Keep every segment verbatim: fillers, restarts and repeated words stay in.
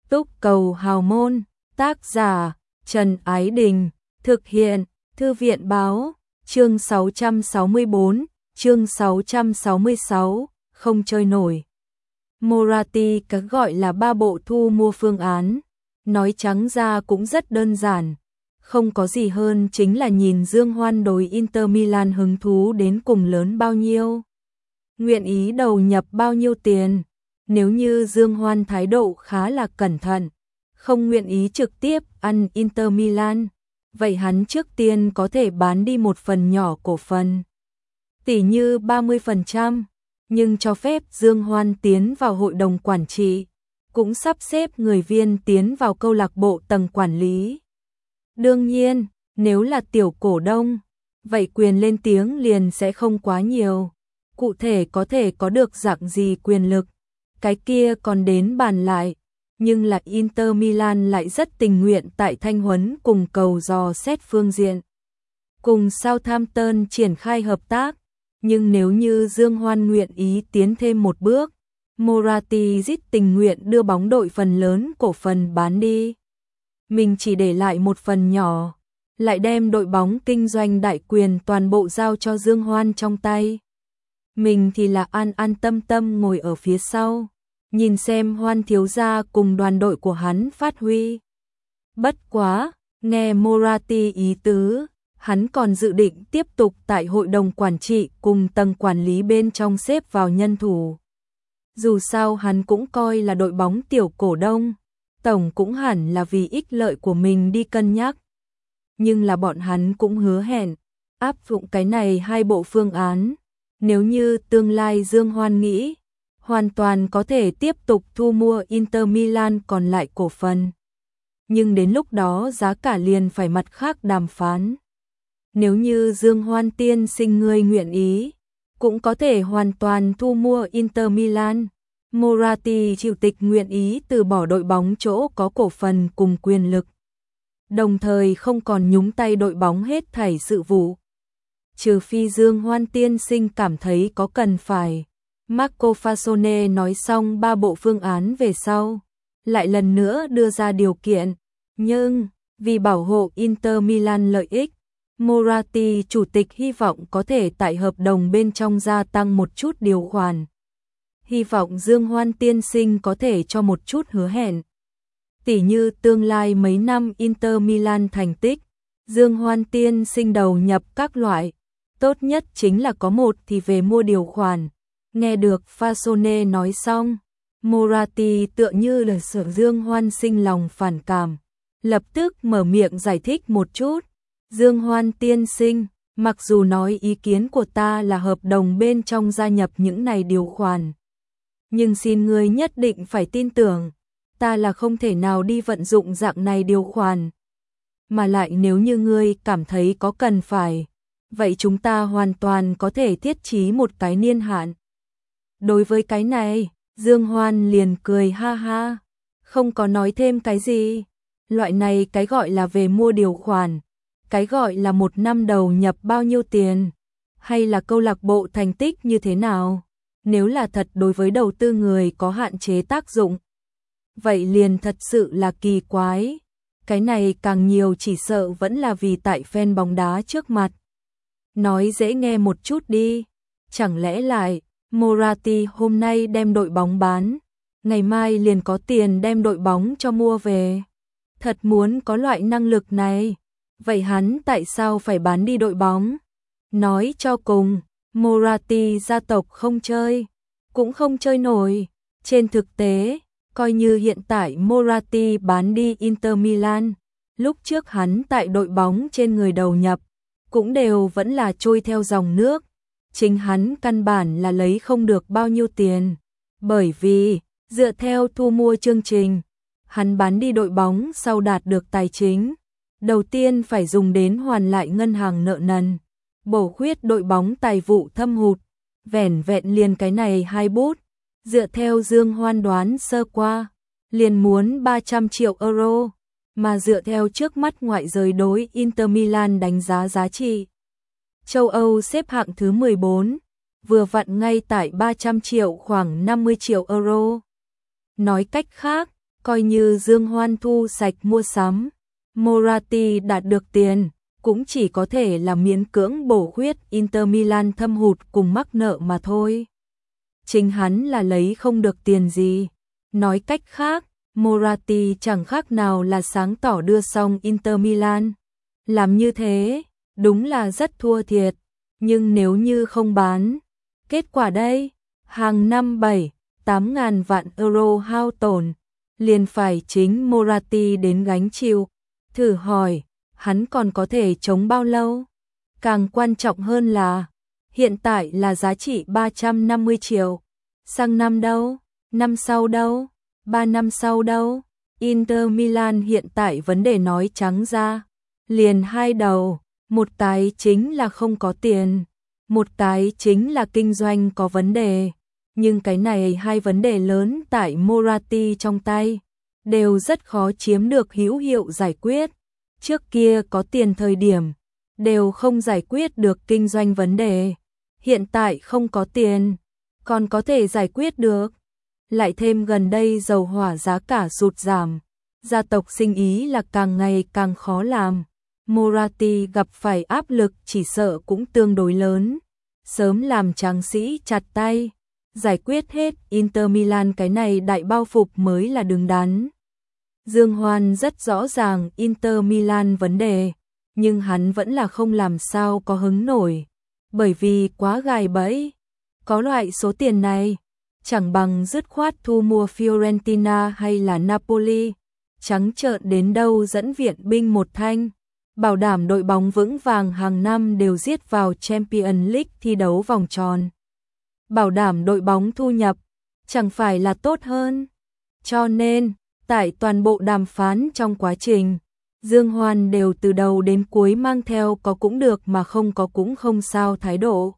Túc Cầu Hào Môn, tác giả Trần Ái Đình, thực hiện Thư viện Báo, chương sáu trăm sáu mươi bốn, chương sáu trăm sáu mươi sáu, không chơi nổi. Moratti cái gọi là ba bộ thu mua phương án, nói trắng ra cũng rất đơn giản, không có gì hơn chính là nhìn Dương Hoan đối Inter Milan hứng thú đến cùng lớn bao nhiêu, nguyện ý đầu nhập bao nhiêu tiền. Nếu như Dương Hoan thái độ khá là cẩn thận, không nguyện ý trực tiếp ăn Inter Milan, vậy hắn trước tiên có thể bán đi một phần nhỏ cổ phần, tỷ như ba mươi phần trăm, nhưng cho phép Dương Hoan tiến vào hội đồng quản trị, cũng sắp xếp người viên tiến vào câu lạc bộ tầng quản lý. Đương nhiên, nếu là tiểu cổ đông, vậy quyền lên tiếng liền sẽ không quá nhiều, cụ thể có thể có được dạng gì quyền lực, cái kia còn đến bàn lại, nhưng là Inter Milan lại rất tình nguyện tại thanh huấn cùng cầu dò xét phương diện, cùng Southampton triển khai hợp tác, nhưng nếu như Dương Hoan nguyện ý tiến thêm một bước, Moratti rất tình nguyện đưa bóng đội phần lớn cổ phần bán đi. Mình chỉ để lại một phần nhỏ, lại đem đội bóng kinh doanh đại quyền toàn bộ giao cho Dương Hoan trong tay. Mình thì là an an tâm tâm ngồi ở phía sau, nhìn xem Hoan thiếu gia cùng đoàn đội của hắn phát huy. Bất quá, nghe Moratti ý tứ, hắn còn dự định tiếp tục tại hội đồng quản trị cùng tầng quản lý bên trong xếp vào nhân thủ. Dù sao hắn cũng coi là đội bóng tiểu cổ đông, tổng cũng hẳn là vì ích lợi của mình đi cân nhắc. Nhưng là bọn hắn cũng hứa hẹn, áp dụng cái này hai bộ phương án, nếu như tương lai Dương Hoan nghĩ, hoàn toàn có thể tiếp tục thu mua Inter Milan còn lại cổ phần. Nhưng đến lúc đó giá cả liền phải mặt khác đàm phán. Nếu như Dương Hoan tiên sinh ngươi nguyện ý, cũng có thể hoàn toàn thu mua Inter Milan. Moratti chủ tịch nguyện ý từ bỏ đội bóng chỗ có cổ phần cùng quyền lực, đồng thời không còn nhúng tay đội bóng hết thảy sự vụ. Trừ phi Dương Hoan tiên sinh cảm thấy có cần phải. Marco Fasone nói xong ba bộ phương án về sau, lại lần nữa đưa ra điều kiện, nhưng vì bảo hộ Inter Milan lợi ích, Moratti chủ tịch hy vọng có thể tại hợp đồng bên trong gia tăng một chút điều khoản. Hy vọng Dương Hoan tiên sinh có thể cho một chút hứa hẹn. Tỷ như tương lai mấy năm Inter Milan thành tích, Dương Hoan tiên sinh đầu nhập các loại, tốt nhất chính là có một thì về mua điều khoản. Nghe được Fasone nói xong, Moratti tựa như là sợ Dương Hoan sinh lòng phản cảm, lập tức mở miệng giải thích một chút. Dương Hoan tiên sinh, mặc dù nói ý kiến của ta là hợp đồng bên trong gia nhập những này điều khoản, nhưng xin ngươi nhất định phải tin tưởng, ta là không thể nào đi vận dụng dạng này điều khoản. Mà lại nếu như ngươi cảm thấy có cần phải, vậy chúng ta hoàn toàn có thể thiết trí một cái niên hạn. Đối với cái này, Dương Hoan liền cười ha ha, không có nói thêm cái gì. Loại này cái gọi là về mua điều khoản, cái gọi là một năm đầu nhập bao nhiêu tiền, hay là câu lạc bộ thành tích như thế nào, nếu là thật đối với đầu tư người có hạn chế tác dụng, vậy liền thật sự là kỳ quái. Cái này càng nhiều chỉ sợ vẫn là vì tại fan bóng đá trước mặt. Nói dễ nghe một chút đi, chẳng lẽ lại Moratti hôm nay đem đội bóng bán, ngày mai liền có tiền đem đội bóng cho mua về. Thật muốn có loại năng lực này, vậy hắn tại sao phải bán đi đội bóng? Nói cho cùng, Moratti gia tộc không chơi, cũng không chơi nổi. Trên thực tế, coi như hiện tại Moratti bán đi Inter Milan, lúc trước hắn tại đội bóng trên người đầu nhập, cũng đều vẫn là trôi theo dòng nước. Chính hắn căn bản là lấy không được bao nhiêu tiền, bởi vì dựa theo thu mua chương trình, hắn bán đi đội bóng sau đạt được tài chính, đầu tiên phải dùng đến hoàn lại ngân hàng nợ nần, bổ khuyết đội bóng tài vụ thâm hụt, vẻn vẹn liền cái này hai bút, dựa theo Dương Hoan đoán sơ qua, liền muốn ba trăm triệu euro, mà dựa theo trước mắt ngoại giới đối Inter Milan đánh giá giá trị. Châu Âu xếp hạng thứ mười bốn, vừa vặn ngay tại ba trăm triệu khoảng năm mươi triệu euro. Nói cách khác, Coi như Dương Hoan thu sạch mua sắm, Moratti đạt được tiền, cũng chỉ có thể là miễn cưỡng bổ khuyết Inter Milan thâm hụt cùng mắc nợ mà thôi. Chính hắn là lấy không được tiền gì. Nói cách khác, Moratti chẳng khác nào là sáng tỏ đưa xong Inter Milan. Làm như thế, đúng là rất thua thiệt, nhưng nếu như không bán, kết quả đây, hàng năm bảy, tám ngàn vạn euro hao tổn, liền phải chính Moratti đến gánh chịu. Thử hỏi, hắn còn có thể chống bao lâu? Càng quan trọng hơn là, hiện tại là giá trị ba trăm năm mươi triệu. Sang năm đâu? Năm sau đâu? Ba năm sau đâu? Inter Milan hiện tại vấn đề nói trắng ra, liền hai đầu, một cái chính là không có tiền, một cái chính là kinh doanh có vấn đề. Nhưng cái này hai vấn đề lớn tại Moratti trong tay, đều rất khó chiếm được hữu hiệu giải quyết. Trước kia có tiền thời điểm, đều không giải quyết được kinh doanh vấn đề. Hiện tại không có tiền, còn có thể giải quyết được. Lại thêm gần đây dầu hỏa giá cả sụt giảm, gia tộc sinh ý là càng ngày càng khó làm. Moratti gặp phải áp lực chỉ sợ cũng tương đối lớn. Sớm làm tráng sĩ chặt tay, giải quyết hết Inter Milan cái này đại bao phục mới là đứng đắn. Dương Hoan rất rõ ràng Inter Milan vấn đề, nhưng hắn vẫn là không làm sao có hứng nổi, bởi vì quá gài bẫy. Có loại số tiền này, chẳng bằng dứt khoát thu mua Fiorentina hay là Napoli, trắng trợn đến đâu dẫn viện binh một thanh, bảo đảm đội bóng vững vàng hàng năm đều giết vào Champions League thi đấu vòng tròn. Bảo đảm đội bóng thu nhập, chẳng phải là tốt hơn. Cho nên, tại toàn bộ đàm phán trong quá trình, Dương Hoan đều từ đầu đến cuối mang theo có cũng được mà không có cũng không sao thái độ.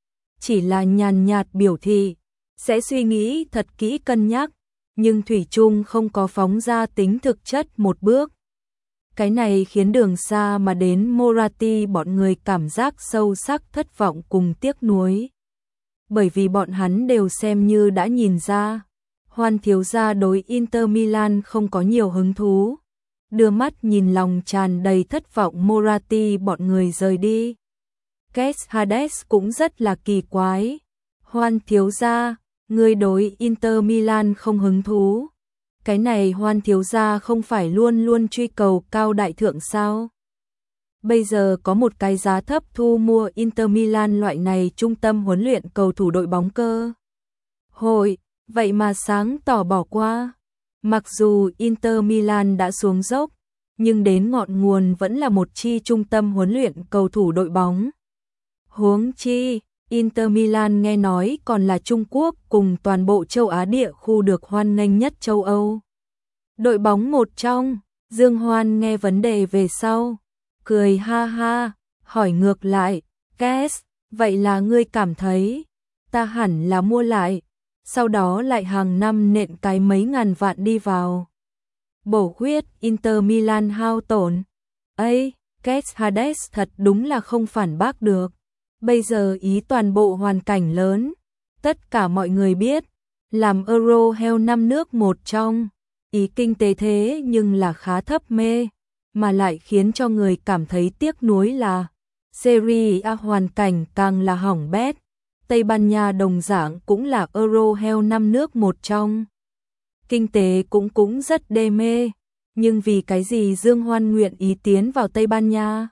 Chỉ là nhàn nhạt biểu thị, sẽ suy nghĩ thật kỹ cân nhắc, nhưng thủy chung không có phóng ra tính thực chất một bước. Cái này khiến đường xa mà đến Moratti bọn người cảm giác sâu sắc thất vọng cùng tiếc nuối. Bởi vì bọn hắn đều xem như đã nhìn ra, Hoan thiếu gia đối Inter Milan không có nhiều hứng thú. Đưa mắt nhìn lòng tràn đầy thất vọng Moratti bọn người rời đi. Kes Hades cũng rất là kỳ quái. Hoan thiếu gia, người đối Inter Milan không hứng thú. Cái này Hoan thiếu gia không phải luôn luôn truy cầu cao đại thượng sao? Bây giờ có một cái giá thấp thu mua Inter Milan loại này trung tâm huấn luyện cầu thủ đội bóng cơ hội, vậy mà sáng tỏ bỏ qua. Mặc dù Inter Milan đã xuống dốc, nhưng đến ngọn nguồn vẫn là một chi trung tâm huấn luyện cầu thủ đội bóng. Huống chi, Inter Milan nghe nói còn là Trung Quốc cùng toàn bộ châu Á địa khu được hoan nghênh nhất châu Âu. Đội bóng một trong, Dương Hoan nghe vấn đề về sau, cười ha ha, hỏi ngược lại, Kes, vậy là ngươi cảm thấy, ta hẳn là mua lại, sau đó lại hàng năm nện cái mấy ngàn vạn đi vào. Bổ khuyết Inter Milan hao tổn. Ây, Kes Hades thật đúng là không phản bác được. Bây giờ ý toàn bộ hoàn cảnh lớn, tất cả mọi người biết, làm Euro heo năm nước một trong, ý kinh tế thế nhưng là khá thấp mê, mà lại khiến cho người cảm thấy tiếc nuối là Serie A hoàn cảnh càng là hỏng bét. Tây Ban Nha đồng dạng cũng là Euro heo năm nước một trong. Kinh tế cũng cũng rất đê mê, nhưng vì cái gì Dương Hoan nguyện ý tiến vào Tây Ban Nha?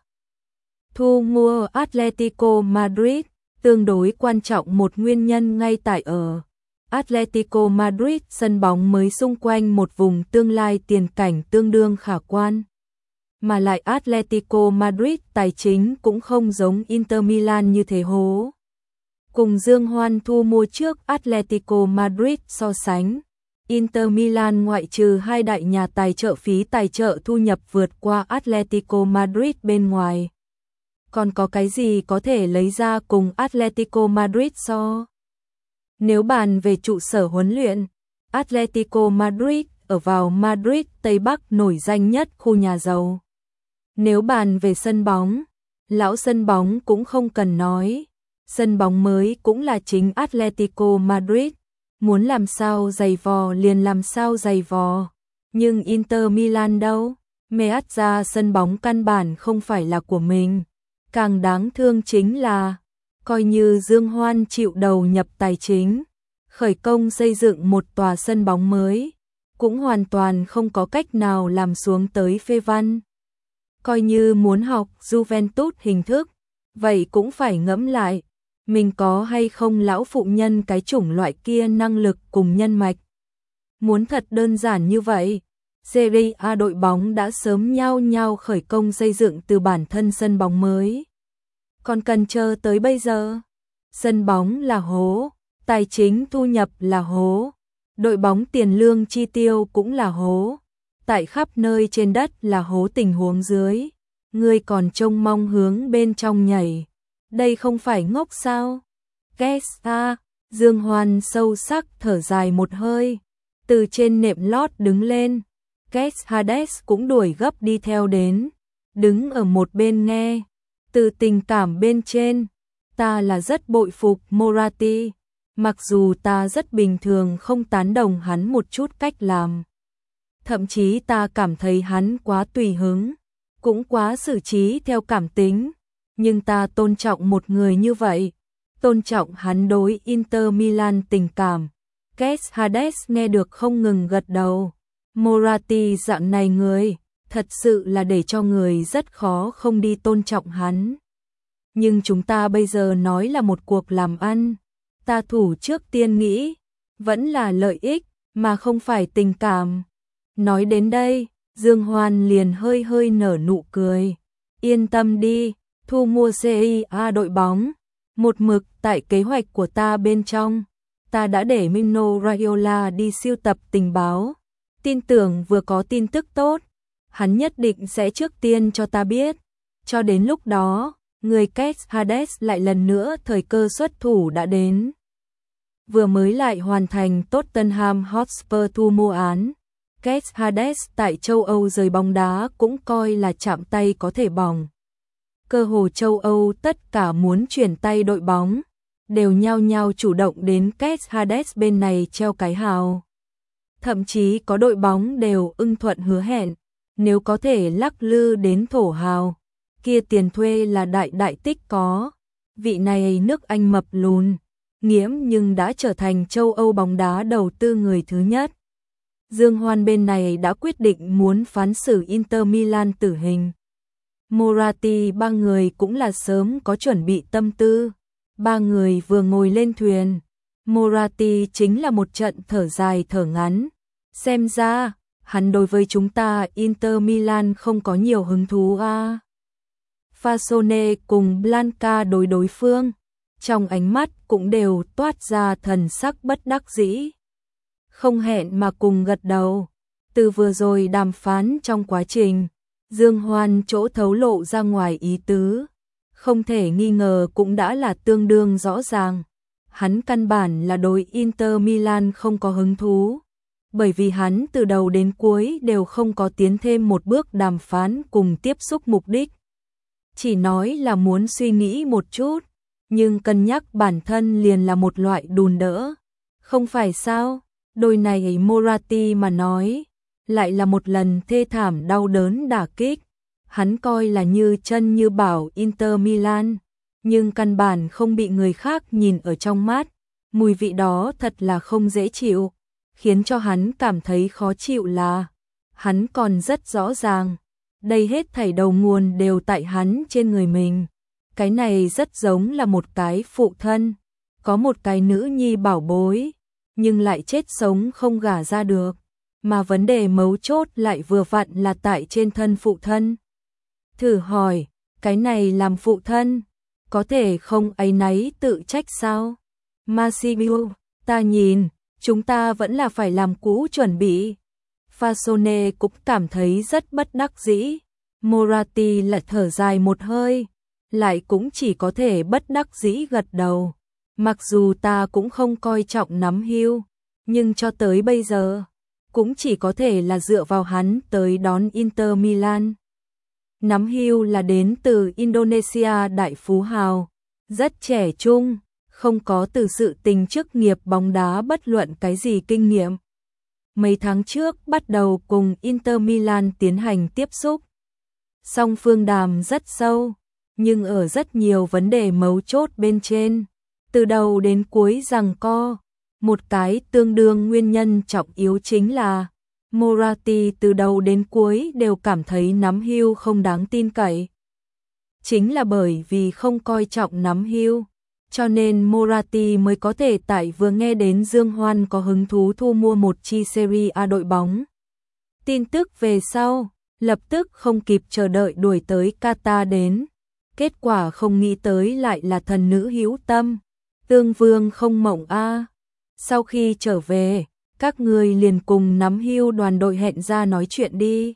Thu mua Atletico Madrid, tương đối quan trọng một nguyên nhân ngay tại ở Atletico Madrid sân bóng mới xung quanh một vùng tương lai tiền cảnh tương đương khả quan. Mà lại Atletico Madrid tài chính cũng không giống Inter Milan như thế hố. Cùng Dương Hoan thu mua trước Atletico Madrid so sánh, Inter Milan ngoại trừ hai đại nhà tài trợ phí tài trợ thu nhập vượt qua Atletico Madrid bên ngoài. Còn có cái gì có thể lấy ra cùng Atletico Madrid so? Nếu bàn về trụ sở huấn luyện, Atletico Madrid ở vào Madrid Tây Bắc nổi danh nhất khu nhà giàu. Nếu bàn về sân bóng, lão sân bóng cũng không cần nói. Sân bóng mới cũng là chính Atletico Madrid. Muốn làm sao giày vò liền làm sao giày vò. Nhưng Inter Milan đâu? Meazza sân bóng căn bản không phải là của mình. Càng đáng thương chính là, coi như Dương Hoan chịu đầu nhập tài chính, khởi công xây dựng một tòa sân bóng mới, cũng hoàn toàn không có cách nào làm xuống tới phê văn. Coi như muốn học Juventus hình thức, vậy cũng phải ngẫm lại, mình có hay không lão phụ nhân cái chủng loại kia năng lực cùng nhân mạch. Muốn thật đơn giản như vậy, Serie A đội bóng đã sớm nhao nhao khởi công xây dựng từ bản thân sân bóng mới. Còn cần chờ tới bây giờ, sân bóng là hố, tài chính thu nhập là hố, đội bóng tiền lương chi tiêu cũng là hố, tại khắp nơi trên đất là hố tình huống dưới, ngươi còn trông mong hướng bên trong nhảy, đây không phải ngốc sao? Kesa, Dương Hoan sâu sắc thở dài một hơi, từ trên nệm lót đứng lên, Kes Hades cũng đuổi gấp đi theo đến, đứng ở một bên nghe, từ tình cảm bên trên, ta là rất bội phục Moratti, mặc dù ta rất bình thường không tán đồng hắn một chút cách làm. Thậm chí ta cảm thấy hắn quá tùy hứng, cũng quá xử trí theo cảm tính, nhưng ta tôn trọng một người như vậy, tôn trọng hắn đối Inter Milan tình cảm. Kes Hades nghe được không ngừng gật đầu, Moratti dạng này người, thật sự là để cho người rất khó không đi tôn trọng hắn. Nhưng chúng ta bây giờ nói là một cuộc làm ăn, ta thủ trước tiên nghĩ, vẫn là lợi ích, mà không phải tình cảm. Nói đến đây, Dương Hoan liền hơi hơi nở nụ cười. Yên tâm đi, thu mua Serie A đội bóng, một mực tại kế hoạch của ta bên trong. Ta đã để Mino Raiola đi sưu tập tình báo. Tin tưởng vừa có tin tức tốt, hắn nhất định sẽ trước tiên cho ta biết. Cho đến lúc đó, người Kes Hades lại lần nữa thời cơ xuất thủ đã đến. Vừa mới lại hoàn thành Tottenham Hotspur thu mua án. Kes Hades tại châu Âu rời bóng đá cũng coi là chạm tay có thể bỏng. Cơ hồ châu Âu tất cả muốn chuyển tay đội bóng, đều nhao nhao chủ động đến Kes Hades bên này treo cái hào. Thậm chí có đội bóng đều ưng thuận hứa hẹn, nếu có thể lắc lư đến thổ hào, kia tiền thuê là đại đại tích có. Vị này nước Anh mập lùn, nghiễm nhưng đã trở thành châu Âu bóng đá đầu tư người thứ nhất. Dương Hoan bên này đã quyết định muốn phán xử Inter Milan tử hình. Moratti ba người cũng là sớm có chuẩn bị tâm tư. Ba người vừa ngồi lên thuyền, Moratti chính là một trận thở dài thở ngắn. Xem ra, hắn đối với chúng ta Inter Milan không có nhiều hứng thú à. Fasone cùng Blanca đối đối phương, trong ánh mắt cũng đều toát ra thần sắc bất đắc dĩ. Không hẹn mà cùng gật đầu. Từ vừa rồi đàm phán trong quá trình, Dương Hoan chỗ thấu lộ ra ngoài ý tứ, không thể nghi ngờ cũng đã là tương đương rõ ràng. Hắn căn bản là đối Inter Milan không có hứng thú, bởi vì hắn từ đầu đến cuối đều không có tiến thêm một bước đàm phán cùng tiếp xúc mục đích. Chỉ nói là muốn suy nghĩ một chút, nhưng cân nhắc bản thân liền là một loại đùn đỡ. Không phải sao? Đôi này Moratti mà nói, lại là một lần thê thảm đau đớn đả kích. Hắn coi là như chân như bảo Inter Milan, nhưng căn bản không bị người khác nhìn ở trong mắt. Mùi vị đó thật là không dễ chịu, khiến cho hắn cảm thấy khó chịu là hắn còn rất rõ ràng, đây hết thảy đầu nguồn đều tại hắn trên người mình. Cái này rất giống là một cái phụ thân, có một cái nữ nhi bảo bối, nhưng lại chết sống không gả ra được, mà vấn đề mấu chốt lại vừa vặn là tại trên thân phụ thân. Thử hỏi, cái này làm phụ thân, có thể không áy náy tự trách sao? Massimiliano, ta nhìn, chúng ta vẫn là phải làm cũ chuẩn bị. Fasone cũng cảm thấy rất bất đắc dĩ. Moratti lại thở dài một hơi, lại cũng chỉ có thể bất đắc dĩ gật đầu. Mặc dù ta cũng không coi trọng nắm hưu, nhưng cho tới bây giờ, cũng chỉ có thể là dựa vào hắn tới đón Inter Milan. Nắm hưu là đến từ Indonesia đại phú hào, rất trẻ trung, không có từ sự tình chức nghiệp bóng đá bất luận cái gì kinh nghiệm. mấy tháng trước bắt đầu cùng Inter Milan tiến hành tiếp xúc. Song phương đàm rất sâu, nhưng ở rất nhiều vấn đề mấu chốt bên trên, từ đầu đến cuối giằng co. Một cái tương đương nguyên nhân trọng yếu chính là Moratti từ đầu đến cuối đều cảm thấy nắm hưu không đáng tin cậy. Chính là bởi vì không coi trọng nắm hưu, cho nên Moratti mới có thể tại vừa nghe đến Dương Hoan có hứng thú thu mua một chi Serie A đội bóng. Tin tức về sau, lập tức không kịp chờ đợi đuổi tới Qatar đến. Kết quả không nghĩ tới lại là thần nữ hữu tâm, Tương Vương không mộng a. Sau khi trở về, các người liền cùng nắm hưu đoàn đội hẹn ra nói chuyện đi.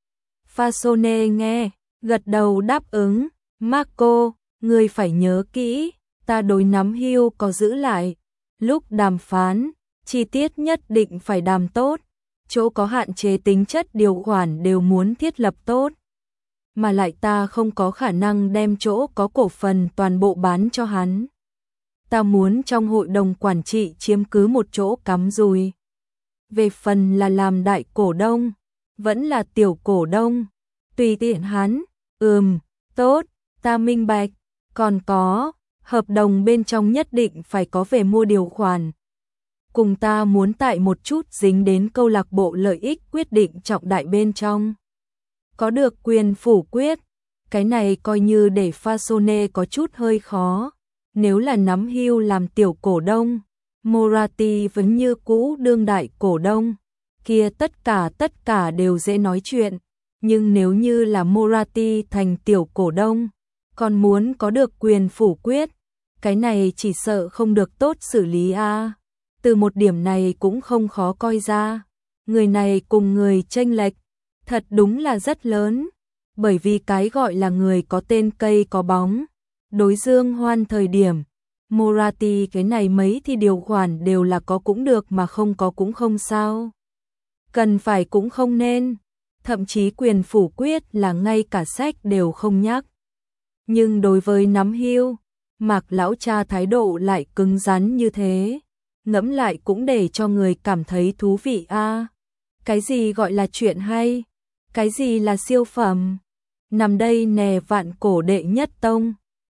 Fasone nghe, gật đầu đáp ứng. Marco, người phải nhớ kỹ, ta đối nắm hưu có giữ lại. Lúc đàm phán, chi tiết nhất định phải đàm tốt, chỗ có hạn chế tính chất điều khoản đều muốn thiết lập tốt. Mà lại ta không có khả năng đem chỗ có cổ phần toàn bộ bán cho hắn. Ta muốn trong hội đồng quản trị chiếm cứ một chỗ cắm rùi. Về phần là làm đại cổ đông, vẫn là tiểu cổ đông, tùy tiện hắn. Ừm, tốt, ta minh bạch. Còn có, hợp đồng bên trong nhất định phải có về mua điều khoản. Cùng ta muốn tại một chút dính đến câu lạc bộ lợi ích quyết định trọng đại bên trong. Có được quyền phủ quyết, cái này coi như để Fasone có chút hơi khó. Nếu là nắm hưu làm tiểu cổ đông, Moratti vẫn như cũ đương đại cổ đông, kia tất cả tất cả đều dễ nói chuyện. Nhưng nếu như là Moratti thành tiểu cổ đông, còn muốn có được quyền phủ quyết, cái này chỉ sợ không được tốt xử lý a. Từ một điểm này cũng không khó coi ra, người này cùng người chênh lệch, thật đúng là rất lớn, bởi vì cái gọi là người có tên cây có bóng. Đối Dương Hoan thời điểm, Moratti cái này mấy thì điều khoản đều là có cũng được mà không có cũng không sao. Cần phải cũng không nên, thậm chí quyền phủ quyết là ngay cả sách đều không nhắc. Nhưng đối với nắm hưu, Mạc lão cha thái độ lại cứng rắn như thế, ngẫm lại cũng để cho người cảm thấy thú vị a. Cái gì gọi là chuyện hay? Cái gì là siêu phẩm? Nằm đây nè vạn cổ đệ nhất tông.